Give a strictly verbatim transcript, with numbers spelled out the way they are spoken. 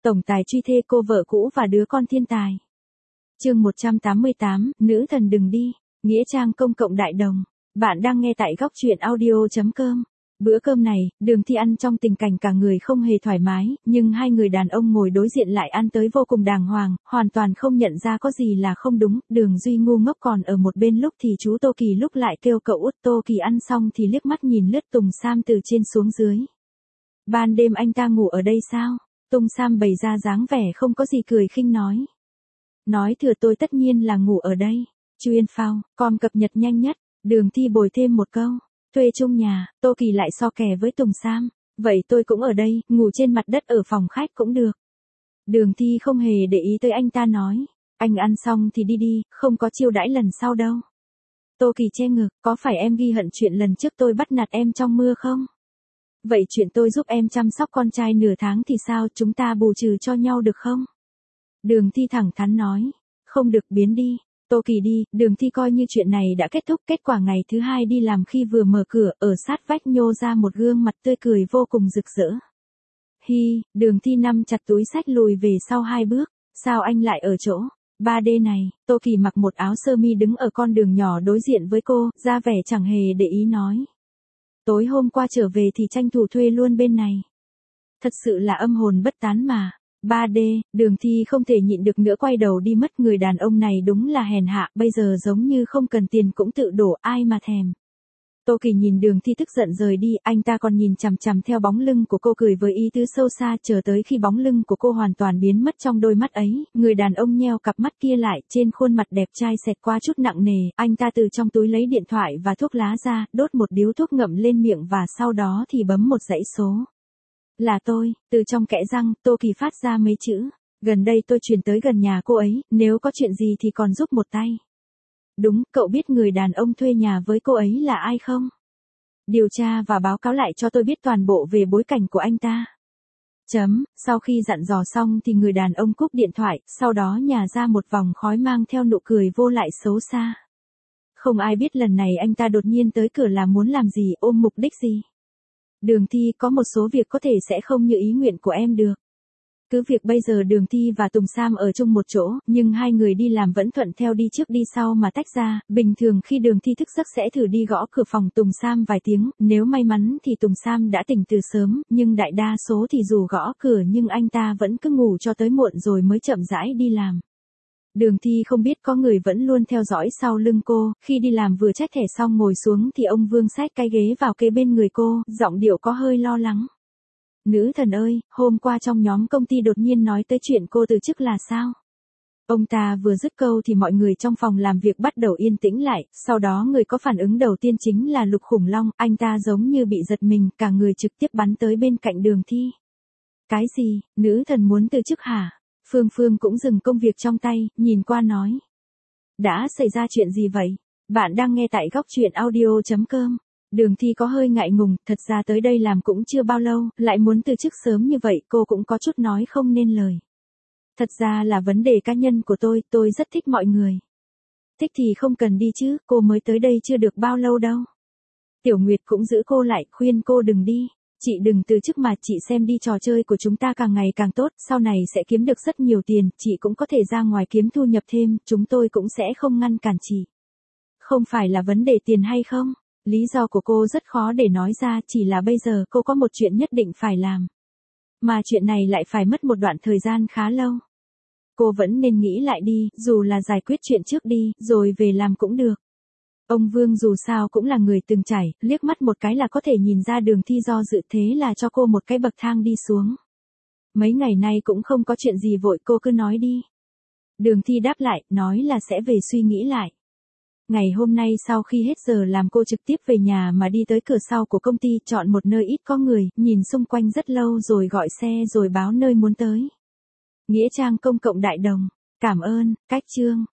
Tổng tài truy thê cô vợ cũ và đứa con thiên tài. Chương một trăm tám mươi tám, nữ thần đừng đi. Nghĩa trang công cộng Đại Đồng. Bạn đang nghe tại góc truyện audio chấm com. Bữa cơm này, Đường Thi ăn trong tình cảnh cả người không hề thoải mái, nhưng hai người đàn ông ngồi đối diện lại ăn tới vô cùng đàng hoàng, hoàn toàn không nhận ra có gì là không đúng. Đường Duy ngu ngốc còn ở một bên, lúc thì chú Tô Kỳ lúc lại kêu cậu út. Tô Kỳ ăn xong thì liếc mắt nhìn lướt Tùng Sam từ trên xuống dưới. Ban đêm anh ta ngủ ở đây sao? Tùng Sam bày ra dáng vẻ không có gì, cười khinh nói. Nói thừa tôi tất nhiên là ngủ ở đây. Chuyên phao, com cập nhật nhanh nhất. Đường Thi bồi thêm một câu. Thuê chung nhà. Tô Kỳ lại so kè với Tùng Sam. Vậy tôi cũng ở đây, ngủ trên mặt đất ở phòng khách cũng được. Đường Thi không hề để ý tới anh ta, nói. Anh ăn xong thì đi đi, không có chiêu đãi lần sau đâu. Tô Kỳ che ngực. Có phải em ghi hận chuyện lần trước tôi bắt nạt em trong mưa không? Vậy chuyện tôi giúp em chăm sóc con trai nửa tháng thì sao, chúng ta bù trừ cho nhau được không? Đường Thi thẳng thắn nói. Không được, biến đi. Tô Kỳ đi. Đường Thi coi như chuyện này đã kết thúc. Kết quả ngày thứ hai đi làm, khi vừa mở cửa, ở sát vách nhô ra một gương mặt tươi cười vô cùng rực rỡ. Hi. Đường Thi nắm chặt túi xách lùi về sau hai bước. Sao anh lại ở chỗ ba D này? Tô Kỳ mặc một áo sơ mi đứng ở con đường nhỏ đối diện với cô, ra vẻ chẳng hề để ý, nói. Tối hôm qua trở về thì tranh thủ thuê luôn bên này. Thật sự là âm hồn bất tán mà. ba D. Đường Thi không thể nhịn được nữa, quay đầu đi mất. Người đàn ông này đúng là hèn hạ, bây giờ giống như không cần tiền cũng tự đổ, ai mà thèm. Tô Kỳ nhìn Đường Thi tức giận rời đi, anh ta còn nhìn chằm chằm theo bóng lưng của cô, cười với ý tứ sâu xa, chờ tới khi bóng lưng của cô hoàn toàn biến mất trong đôi mắt ấy, người đàn ông nheo cặp mắt kia lại, trên khuôn mặt đẹp trai xẹt qua chút nặng nề, anh ta từ trong túi lấy điện thoại và thuốc lá ra, đốt một điếu thuốc ngậm lên miệng và sau đó thì bấm một dãy số. Là tôi. Từ trong kẽ răng, Tô Kỳ phát ra mấy chữ. Gần đây tôi chuyển tới gần nhà cô ấy, nếu có chuyện gì thì còn giúp một tay. Đúng, cậu biết người đàn ông thuê nhà với cô ấy là ai không? Điều tra và báo cáo lại cho tôi biết toàn bộ về bối cảnh của anh ta. Chấm. Sau khi dặn dò xong thì người đàn ông cúp điện thoại, sau đó nhả ra một vòng khói mang theo nụ cười vô lại xấu xa. Không ai biết lần này anh ta đột nhiên tới cửa là muốn làm gì, ôm mục đích gì. Đường Thi, có một số việc có thể sẽ không như ý nguyện của em được. Cứ việc bây giờ Đường Thi và Tùng Sam ở chung một chỗ, nhưng hai người đi làm vẫn thuận theo đi trước đi sau mà tách ra. Bình thường khi Đường Thi thức giấc sẽ thử đi gõ cửa phòng Tùng Sam vài tiếng, nếu may mắn thì Tùng Sam đã tỉnh từ sớm, nhưng đại đa số thì dù gõ cửa nhưng anh ta vẫn cứ ngủ cho tới muộn rồi mới chậm rãi đi làm. Đường Thi không biết có người vẫn luôn theo dõi sau lưng cô, khi đi làm vừa check thẻ xong ngồi xuống thì ông Vương xách cái ghế vào kế bên người cô, giọng điệu có hơi lo lắng. Nữ thần ơi, hôm qua trong nhóm công ty đột nhiên nói tới chuyện cô từ chức là sao? Ông ta vừa dứt câu thì mọi người trong phòng làm việc bắt đầu yên tĩnh lại, sau đó người có phản ứng đầu tiên chính là Lục Khủng Long, anh ta giống như bị giật mình, cả người trực tiếp bắn tới bên cạnh Đường Thi. Cái gì, nữ thần muốn từ chức hả? Phương Phương cũng dừng công việc trong tay, nhìn qua nói. Đã xảy ra chuyện gì vậy? Bạn đang nghe tại góc truyện audio chấm com. Đường Thi có hơi ngại ngùng, thật ra tới đây làm cũng chưa bao lâu, lại muốn từ chức sớm như vậy, cô cũng có chút nói không nên lời. Thật ra là vấn đề cá nhân của tôi, tôi rất thích mọi người. Thích thì không cần đi chứ, cô mới tới đây chưa được bao lâu đâu. Tiểu Nguyệt cũng giữ cô lại, khuyên cô đừng đi. Chị đừng từ chức mà, chị xem đi, trò chơi của chúng ta càng ngày càng tốt, sau này sẽ kiếm được rất nhiều tiền, chị cũng có thể ra ngoài kiếm thu nhập thêm, chúng tôi cũng sẽ không ngăn cản chị. Không phải là vấn đề tiền hay không? Lý do của cô rất khó để nói ra, chỉ là bây giờ cô có một chuyện nhất định phải làm. Mà chuyện này lại phải mất một đoạn thời gian khá lâu. Cô vẫn nên nghĩ lại đi, dù là giải quyết chuyện trước đi, rồi về làm cũng được. Ông Vương dù sao cũng là người từng trải, liếc mắt một cái là có thể nhìn ra Đường Thi do dự, thế là cho cô một cái bậc thang đi xuống. Mấy ngày nay cũng không có chuyện gì vội, cô cứ nói đi. Đường Thi đáp lại, nói là sẽ về suy nghĩ lại. Ngày hôm nay sau khi hết giờ làm cô trực tiếp về nhà mà đi tới cửa sau của công ty, chọn một nơi ít có người, nhìn xung quanh rất lâu rồi gọi xe rồi báo nơi muốn tới. Nghĩa trang công cộng Đại Đồng. Cảm ơn, cách chương.